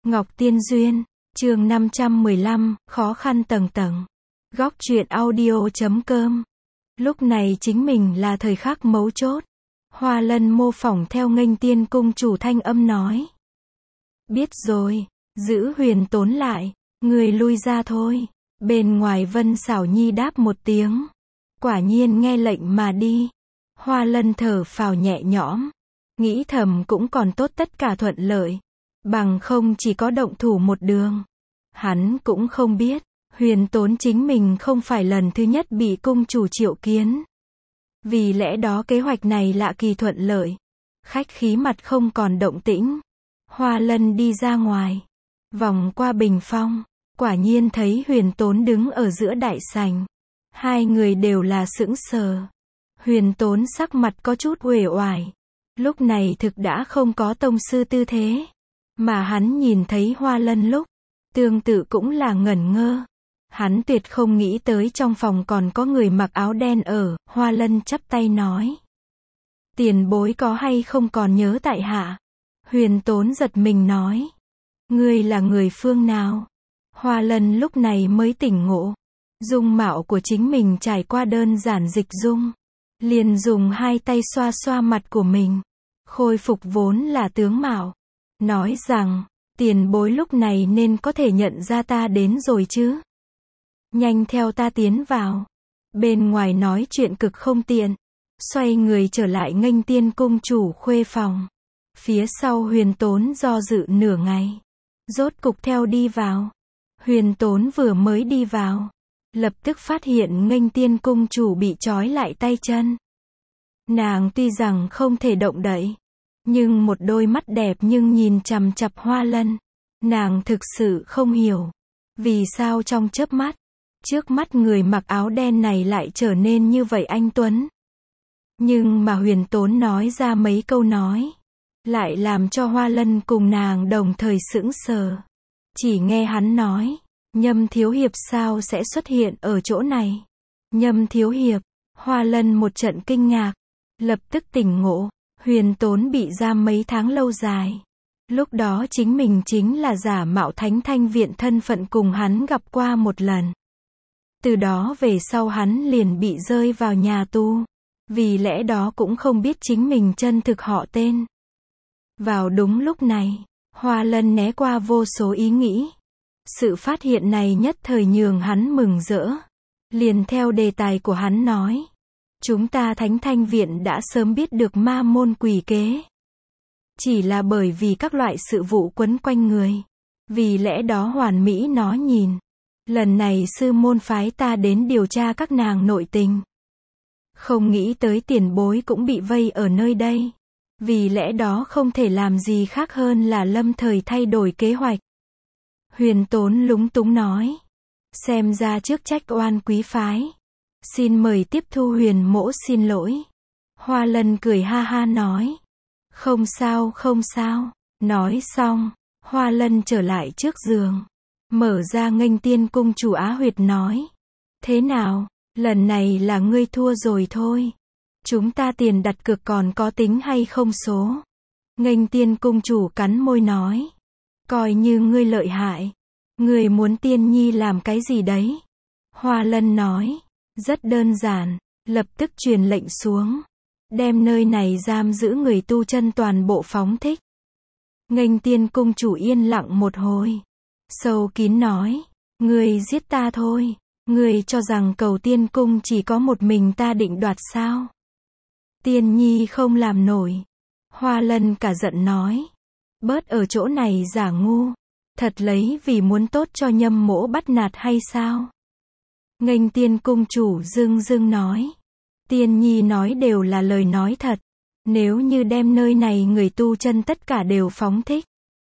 Ngọc Tiên Duyên, chương 515, khó khăn tầng tầng. Góc truyện audio.com. Lúc này chính mình là thời khắc mấu chốt. Hoa Lân mô phỏng theo Nghênh Tiên cung chủ thanh âm nói. Biết rồi, giữ Huyền Tốn lại, người lui ra thôi. Bên ngoài Vân Xảo Nhi đáp một tiếng. Quả nhiên nghe lệnh mà đi. Hoa Lân thở phào nhẹ nhõm. Nghĩ thầm cũng còn tốt tất cả thuận lợi. Bằng không chỉ có động thủ một đường. Hắn cũng không biết, Huyền Tốn chính mình không phải lần thứ nhất bị cung chủ triệu kiến. Vì lẽ đó kế hoạch này lạ kỳ thuận lợi. Khách khí mặt không còn động tĩnh. Hoa Lân đi ra ngoài. Vòng qua bình phong. Quả nhiên thấy Huyền Tốn đứng ở giữa đại sảnh. Hai người đều là sững sờ. Huyền Tốn sắc mặt có chút uể oải. Lúc này thực đã không có tông sư tư thế. Mà hắn nhìn thấy Hoa Lân lúc, tương tự cũng là ngẩn ngơ. Hắn tuyệt không nghĩ tới trong phòng còn có người mặc áo đen ở. Hoa Lân chắp tay nói. Tiền bối có hay không còn nhớ tại hạ? Huyền Tốn giật mình nói. Ngươi là người phương nào? Hoa Lân lúc này mới tỉnh ngộ. Dung mạo của chính mình trải qua đơn giản dịch dung. Liền dùng hai tay xoa xoa mặt của mình. Khôi phục vốn là tướng mạo. Nói rằng, tiền bối lúc này nên có thể nhận ra ta đến rồi chứ. Nhanh theo ta tiến vào. Bên ngoài nói chuyện cực không tiện. Xoay người trở lại Nghênh Tiên cung chủ khuê phòng. Phía sau Huyền Tốn do dự nửa ngày. Rốt cục theo đi vào. Huyền Tốn vừa mới đi vào. Lập tức phát hiện Nghênh Tiên cung chủ bị trói lại tay chân. Nàng tuy rằng không thể động đậy. Nhưng một đôi mắt đẹp nhưng nhìn chằm chằm Hoa Lân. Nàng thực sự không hiểu. Vì sao trong chớp mắt, trước mắt người mặc áo đen này lại trở nên như vậy anh tuấn. Nhưng mà Huyền Tốn nói ra mấy câu nói. Lại làm cho Hoa Lân cùng nàng đồng thời sững sờ. Chỉ nghe hắn nói. Nhâm thiếu hiệp sao sẽ xuất hiện ở chỗ này? Nhâm thiếu hiệp. Hoa Lân một trận kinh ngạc. Lập tức tỉnh ngộ. Huyền Tốn bị giam mấy tháng lâu dài. Lúc đó chính mình chính là giả mạo Thánh Thanh Viện thân phận cùng hắn gặp qua một lần. Từ đó về sau hắn liền bị rơi vào nhà tù. Vì lẽ đó cũng không biết chính mình chân thực họ tên. Vào đúng lúc này, Hoa Lân né qua vô số ý nghĩ. Sự phát hiện này nhất thời nhường hắn mừng rỡ. Liền theo đề tài của hắn nói. Chúng ta Thánh Thanh Viện đã sớm biết được ma môn quỷ kế. Chỉ là bởi vì các loại sự vụ quấn quanh người. Vì lẽ đó hoàn mỹ nó nhìn. Lần này sư môn phái ta đến điều tra các nàng nội tình. Không nghĩ tới tiền bối cũng bị vây ở nơi đây. Vì lẽ đó không thể làm gì khác hơn là lâm thời thay đổi kế hoạch. Huyền Tốn lúng túng nói. Xem ra trước trách oan quý phái. Xin mời tiếp thu Huyền mỗ xin lỗi. Hoa Lân cười ha ha nói. Không sao không sao. Nói xong, Hoa Lân trở lại trước giường. Mở ra Nghênh Tiên cung chủ Á Huyệt nói. Thế nào, lần này là ngươi thua rồi thôi. Chúng ta tiền đặt cược còn có tính hay không số? Nghênh Tiên cung chủ cắn môi nói. Coi như ngươi lợi hại. Ngươi muốn Tiên Nhi làm cái gì đấy? Hoa Lân nói. Rất đơn giản, lập tức truyền lệnh xuống. Đem nơi này giam giữ người tu chân toàn bộ phóng thích. Nghênh Tiên cung chủ yên lặng một hồi. Sâu kín nói. Ngươi giết ta thôi. Ngươi cho rằng Cầu Tiên cung chỉ có một mình ta định đoạt sao? Tiên Nhi không làm nổi. Hoa Lân cả giận nói. Bớt ở chỗ này giả ngu. Thật lấy vì muốn tốt cho Nhâm mỗ bắt nạt hay sao? Nghênh Tiên cung chủ dưng dưng nói. Tiên Nhi nói đều là lời nói thật. Nếu như đem nơi này người tu chân tất cả đều phóng thích.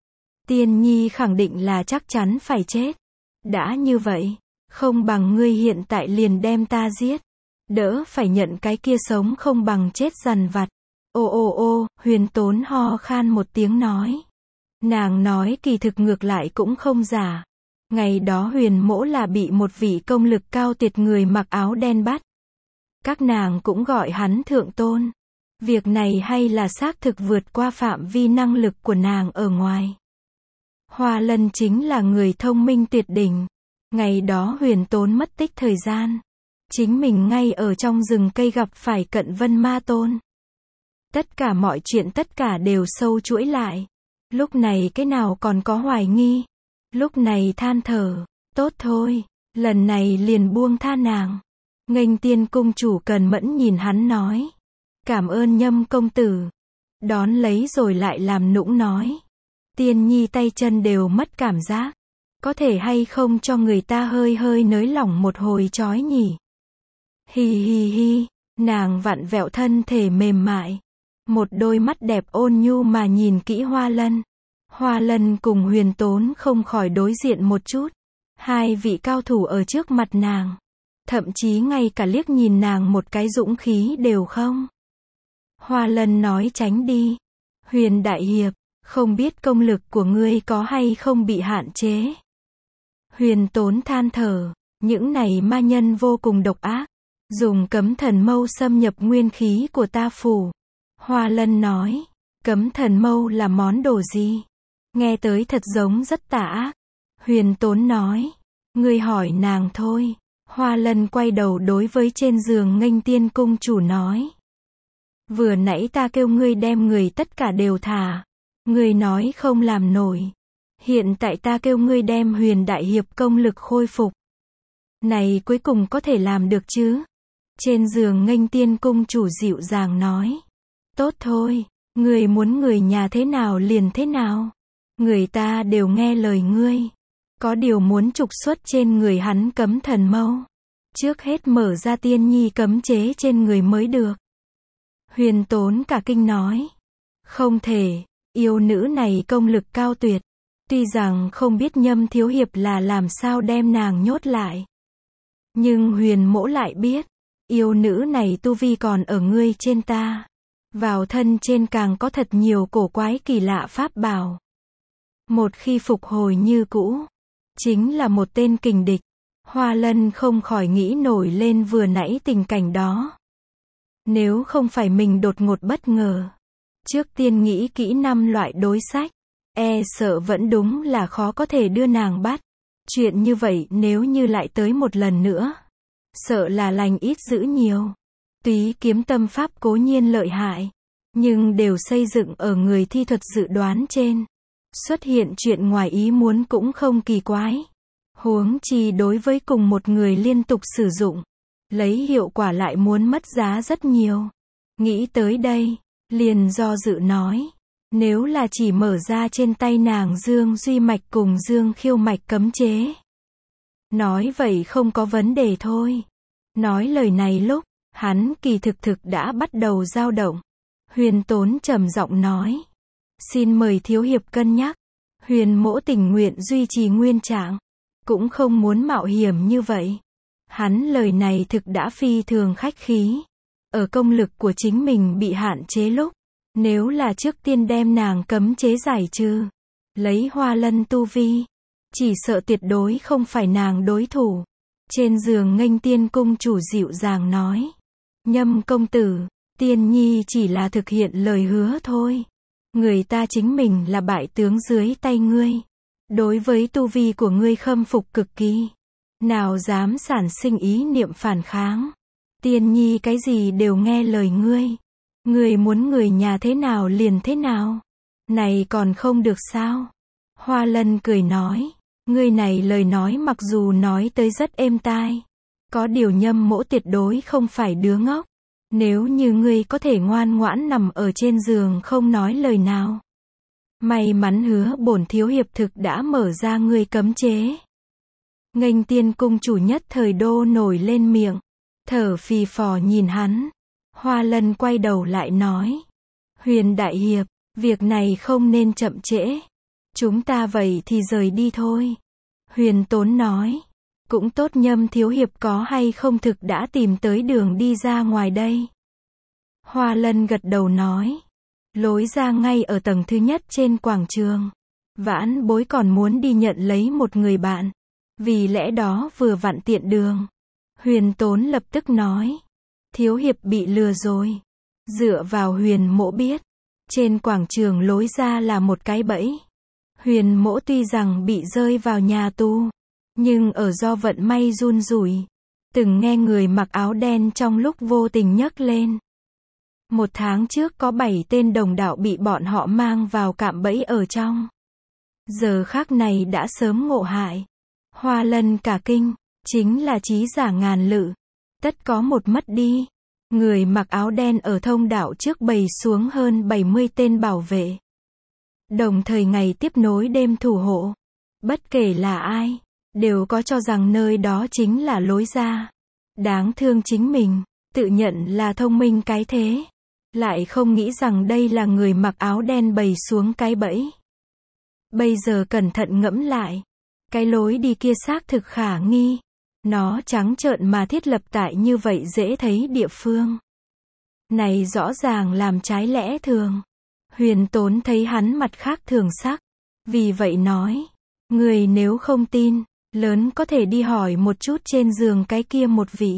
Tiên Nhi khẳng định là chắc chắn phải chết. Đã như vậy, không bằng ngươi hiện tại liền đem ta giết. Đỡ phải nhận cái kia sống không bằng chết dằn vặt. Ô, Huyền Tốn ho khan một tiếng nói. Nàng nói kỳ thực ngược lại cũng không giả. Ngày đó Huyền mỗ là bị một vị công lực cao tuyệt người mặc áo đen bắt. Các nàng cũng gọi hắn thượng tôn. Việc này hay là xác thực vượt qua phạm vi năng lực của nàng ở ngoài. Hoa Lân chính là người thông minh tuyệt đỉnh. Ngày đó Huyền Tốn mất tích thời gian. Chính mình ngay ở trong rừng cây gặp phải Cận Vân Ma Tôn. Tất cả mọi chuyện tất cả đều sâu chuỗi lại. Lúc này cái nào còn có hoài nghi. Lúc này than thở, tốt thôi, lần này liền buông tha nàng. Nghênh Tiên cung chủ Cần Mẫn nhìn hắn nói. Cảm ơn Nhâm công tử. Đón lấy rồi lại làm nũng nói. Tiên nhi tay chân đều mất cảm giác. Có thể hay không cho người ta hơi hơi nới lỏng một hồi chói nhỉ? Hi hi hi, nàng vặn vẹo thân thể mềm mại. Một đôi mắt đẹp ôn nhu mà nhìn kỹ Hoa Lân. Hoa Lân cùng Huyền Tốn không khỏi đối diện một chút. Hai vị cao thủ ở trước mặt nàng. Thậm chí ngay cả liếc nhìn nàng một cái dũng khí đều không. Hoa Lân nói tránh đi. Huyền đại hiệp, không biết công lực của ngươi có hay không bị hạn chế. Huyền Tốn than thở, những này ma nhân vô cùng độc ác. Dùng cấm thần mâu xâm nhập nguyên khí của ta phủ. Hoa Lân nói, cấm thần mâu là món đồ gì? Nghe tới thật giống rất tà ác. Huyền Tốn nói, ngươi hỏi nàng thôi. Hoa Lân quay đầu đối với trên giường Nghênh Tiên cung chủ nói. Vừa nãy ta kêu ngươi đem người tất cả đều thả. Ngươi nói không làm nổi. Hiện tại ta kêu ngươi đem Huyền đại hiệp công lực khôi phục. Này cuối cùng có thể làm được chứ? Trên giường Nghênh Tiên cung chủ dịu dàng nói. Tốt thôi, ngươi muốn người nhà thế nào liền thế nào. Người ta đều nghe lời ngươi. Có điều muốn trục xuất trên người hắn cấm thần mâu. Trước hết mở ra tiên nhi cấm chế trên người mới được. Huyền Tốn cả kinh nói. Không thể, yêu nữ này công lực cao tuyệt. Tuy rằng không biết Nhâm thiếu hiệp là làm sao đem nàng nhốt lại. Nhưng Huyền mỗ lại biết. Yêu nữ này tu vi còn ở ngươi trên ta. Vào thân trên càng có thật nhiều cổ quái kỳ lạ pháp bảo. Một khi phục hồi như cũ, chính là một tên kình địch. Hoa Lân không khỏi nghĩ nổi lên vừa nãy tình cảnh đó. Nếu không phải mình đột ngột bất ngờ, trước tiên nghĩ kỹ 5 loại đối sách, e sợ vẫn đúng là khó có thể đưa nàng bắt. Chuyện như vậy nếu như lại tới một lần nữa, sợ là lành ít dữ nhiều. Túy kiếm tâm pháp cố nhiên lợi hại, nhưng đều xây dựng ở người thi thuật dự đoán trên. Xuất hiện chuyện ngoài ý muốn cũng không kỳ quái. Huống chi đối với cùng một người liên tục sử dụng, lấy hiệu quả lại muốn mất giá rất nhiều. Nghĩ tới đây, liền do dự nói. Nếu là chỉ mở ra trên tay nàng Dương Duy Mạch cùng Dương Khiêu Mạch cấm chế. Nói vậy không có vấn đề thôi. Nói lời này lúc, hắn kỳ thực đã bắt đầu dao động. Huyền Tốn trầm giọng nói. Xin mời thiếu hiệp cân nhắc. Huyền mỗ tình nguyện duy trì nguyên trạng. Cũng không muốn mạo hiểm như vậy. Hắn lời này thực đã phi thường khách khí. Ở công lực của chính mình bị hạn chế lúc. Nếu là trước tiên đem nàng cấm chế giải trừ. Lấy Hoa Lân tu vi. Chỉ sợ tuyệt đối không phải nàng đối thủ. Trên giường Nghênh Tiên cung chủ dịu dàng nói. Nhâm công tử, tiên nhi chỉ là thực hiện lời hứa thôi. Người ta chính mình là bại tướng dưới tay ngươi. Đối với tu vi của ngươi khâm phục cực kỳ. Nào dám sản sinh ý niệm phản kháng. Tiên nhi cái gì đều nghe lời ngươi. Ngươi muốn người nhà thế nào liền thế nào. Này còn không được sao? Hoa Lân cười nói. Ngươi này lời nói mặc dù nói tới rất êm tai. Có điều Nhâm mỗ tuyệt đối không phải đứa ngốc. Nếu như ngươi có thể ngoan ngoãn nằm ở trên giường không nói lời nào. May mắn hứa bổn thiếu hiệp thực đã mở ra ngươi cấm chế. Nghênh Tiên cung chủ nhất thời đô nổi lên miệng. Thở phì phò nhìn hắn. Hoa Lân quay đầu lại nói. Huyền đại hiệp, việc này không nên chậm trễ. Chúng ta vậy thì rời đi thôi. Huyền Tốn nói. Cũng tốt Nhâm thiếu hiệp có hay không thực đã tìm tới đường đi ra ngoài đây. Hoa Lân gật đầu nói. Lối ra ngay ở tầng thứ nhất trên quảng trường. Vãn bối còn muốn đi nhận lấy một người bạn. Vì lẽ đó vừa vặn tiện đường. Huyền Tốn lập tức nói. Thiếu hiệp bị lừa rồi. Dựa vào Huyền mỗ biết. Trên quảng trường lối ra là một cái bẫy. Huyền Mỗ tuy rằng bị rơi vào nhà tù, nhưng ở do vận may run rủi, từng nghe người mặc áo đen trong lúc vô tình nhấc lên. 1 tháng trước có 7 tên đồng đạo bị bọn họ mang vào cạm bẫy ở trong. Giờ khắc này đã sớm ngộ hại. Hoa Lân cả kinh, chính là trí giả ngàn lự. Tất có một mất đi. Người mặc áo đen ở thông đạo trước bày xuống hơn 70 tên bảo vệ. Đồng thời ngày tiếp nối đêm thủ hộ. Bất kể là ai, đều có cho rằng nơi đó chính là lối ra. Đáng thương chính mình, tự nhận là thông minh cái thế. Lại không nghĩ rằng đây là người mặc áo đen bày xuống cái bẫy. Bây giờ cẩn thận ngẫm lại. Cái lối đi kia xác thực khả nghi. Nó trắng trợn mà thiết lập tại như vậy dễ thấy địa phương. Này rõ ràng làm trái lẽ thường. Huyền Tốn thấy hắn mặt khác thường sắc. Vì vậy nói. Người nếu không tin, lớn có thể đi hỏi một chút trên giường cái kia một vị.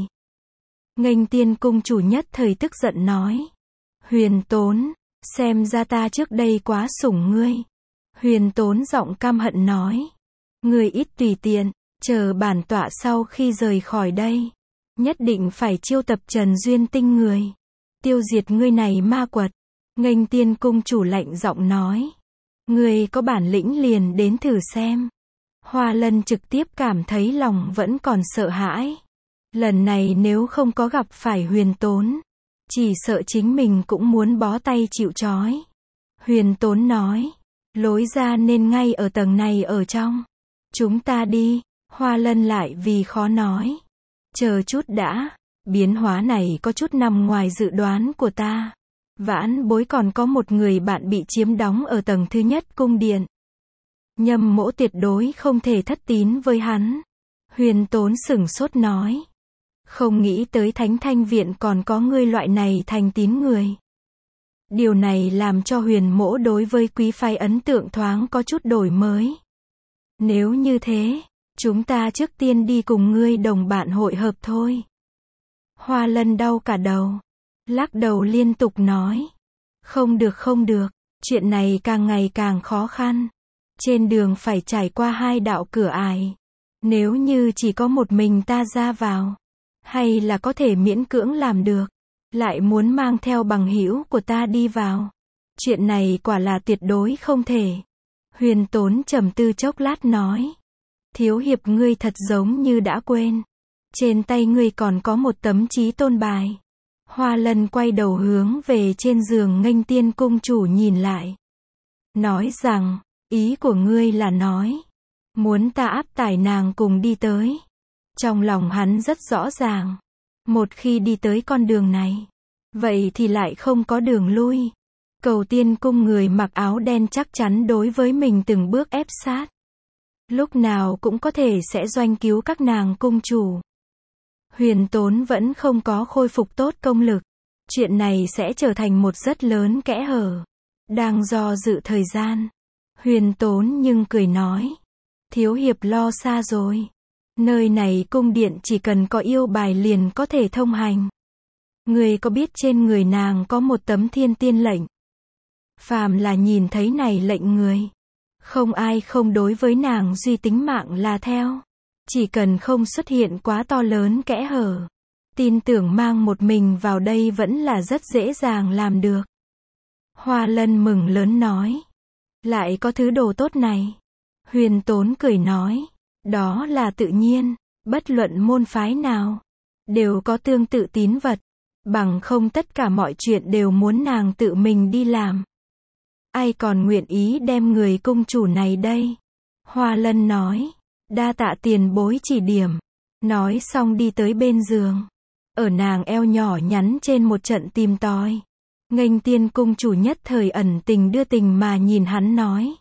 Nghênh Tiên cung chủ nhất thời tức giận nói. Huyền Tốn, xem ra ta trước đây quá sủng ngươi. Huyền Tốn giọng căm hận nói. Ngươi ít tùy tiện, chờ bản tọa sau khi rời khỏi đây. Nhất định phải chiêu tập Trần Duyên Tinh người. Tiêu diệt ngươi này ma quật. Nghênh Tiên cung chủ lạnh giọng nói. Ngươi có bản lĩnh liền đến thử xem. Hoa Lân trực tiếp cảm thấy lòng vẫn còn sợ hãi. Lần này nếu không có gặp phải Huyền Tốn, chỉ sợ chính mình cũng muốn bó tay chịu trói. Huyền Tốn nói. Lối ra nên ngay ở tầng này ở trong. Chúng ta đi. Hoa Lân lại vì khó nói. Chờ chút đã. Biến hóa này có chút nằm ngoài dự đoán của ta. Vãn Bối còn có một người bạn bị chiếm đóng ở tầng thứ nhất cung điện. Nhâm Mỗ tuyệt đối không thể thất tín với hắn. Huyền Tốn sửng sốt nói. Không nghĩ tới Thánh Thanh Viện còn có ngươi loại này thành tín người. Điều này làm cho Huyền Mỗ đối với quý phái ấn tượng thoáng có chút đổi mới. Nếu như thế, chúng ta trước tiên đi cùng ngươi đồng bạn hội hợp thôi. Hoa Lân đau cả đầu. Lắc đầu liên tục nói. Không được không được, chuyện này càng ngày càng khó khăn. Trên đường phải trải qua 2 đạo cửa ải. Nếu như chỉ có một mình ta ra vào, hay là có thể miễn cưỡng làm được. Lại muốn mang theo bằng hữu của ta đi vào. Chuyện này quả là tuyệt đối không thể. Huyền Tốn trầm tư chốc lát nói. Thiếu hiệp ngươi thật giống như đã quên. Trên tay ngươi còn có một tấm chí tôn bài. Hoa Lân quay đầu hướng về trên giường Nghênh Tiên cung chủ nhìn lại. Nói rằng, ý của ngươi là nói. Muốn ta áp tải nàng cùng đi tới. Trong lòng hắn rất rõ ràng. Một khi đi tới con đường này, vậy thì lại không có đường lui. Cầu Tiên cung người mặc áo đen chắc chắn đối với mình từng bước ép sát. Lúc nào cũng có thể sẽ doanh cứu các nàng cung chủ. Huyền Tốn vẫn không có khôi phục tốt công lực. Chuyện này sẽ trở thành một rất lớn kẽ hở. Đang do dự thời gian. Huyền Tốn nhưng cười nói. Thiếu hiệp lo xa rồi. Nơi này cung điện chỉ cần có yêu bài liền có thể thông hành. Người có biết trên người nàng có một tấm thiên tiên lệnh. Phàm là nhìn thấy này lệnh người. Không ai không đối với nàng duy tính mạng là theo. Chỉ cần không xuất hiện quá to lớn kẽ hở. Tin tưởng mang một mình vào đây vẫn là rất dễ dàng làm được. Hoa Lân mừng lớn nói. Lại có thứ đồ tốt này. Huyền Tốn cười nói. Đó là tự nhiên. Bất luận môn phái nào. Đều có tương tự tín vật. Bằng không tất cả mọi chuyện đều muốn nàng tự mình đi làm. Ai còn nguyện ý đem người cung chủ này đây? Hoa Lân nói. Đa tạ tiền bối chỉ điểm. Nói xong đi tới bên giường. Ở nàng eo nhỏ nhắn trên một trận tìm tòi. Nghênh Tiên cung chủ nhất thời ẩn tình đưa tình mà nhìn hắn nói.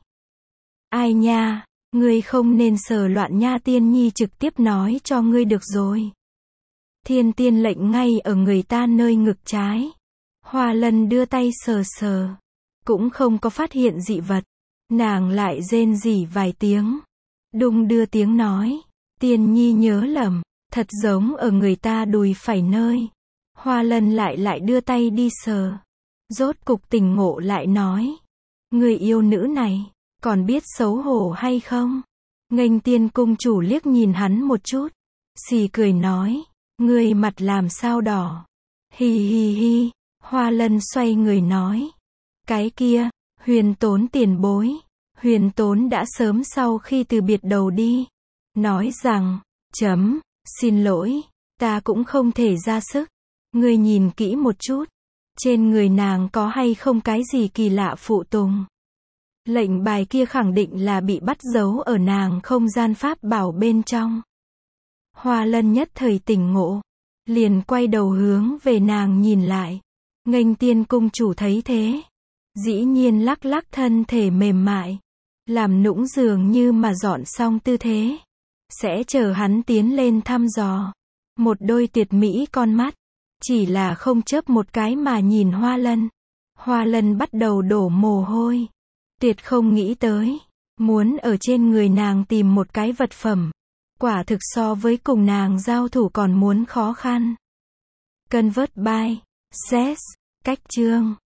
Ai nha, ngươi không nên sờ loạn nha, tiên nhi trực tiếp nói cho ngươi được rồi. Thiên tiên lệnh ngay ở người ta nơi ngực trái. Hoa Lân đưa tay sờ sờ. Cũng không có phát hiện dị vật. Nàng lại rên rỉ vài tiếng. Đung đưa tiếng nói. Tiên nhi nhớ lầm. Thật giống ở người ta đùi phải nơi. Hoa Lân lại đưa tay đi sờ. Rốt cục tỉnh ngộ lại nói. Người yêu nữ này. Còn biết xấu hổ hay không? Nghênh Tiên cung chủ liếc nhìn hắn một chút. Xì cười nói. Ngươi mặt làm sao đỏ? Hi hi hi. Hoa Lân xoay người nói. Cái kia, Huyền Tốn tiền bối. Huyền Tốn đã sớm sau khi từ biệt đầu đi. Nói rằng, xin lỗi, ta cũng không thể ra sức. Ngươi nhìn kỹ một chút. Trên người nàng có hay không cái gì kỳ lạ phụ tùng? Lệnh bài kia khẳng định là bị bắt giấu ở nàng không gian pháp bảo bên trong. Hoa Lân nhất thời tỉnh ngộ. Liền quay đầu hướng về nàng nhìn lại. Nghênh Tiên cung chủ thấy thế. Dĩ nhiên lắc lắc thân thể mềm mại. Làm nũng dường như mà dọn xong tư thế. Sẽ chờ hắn tiến lên thăm dò. Một đôi tuyệt mỹ con mắt. Chỉ là không chớp một cái mà nhìn Hoa Lân. Hoa Lân bắt đầu đổ mồ hôi. Tuyệt không nghĩ tới. Muốn ở trên người nàng tìm một cái vật phẩm. Quả thực so với cùng nàng giao thủ còn muốn khó khăn. Convert by Cess. Cách chương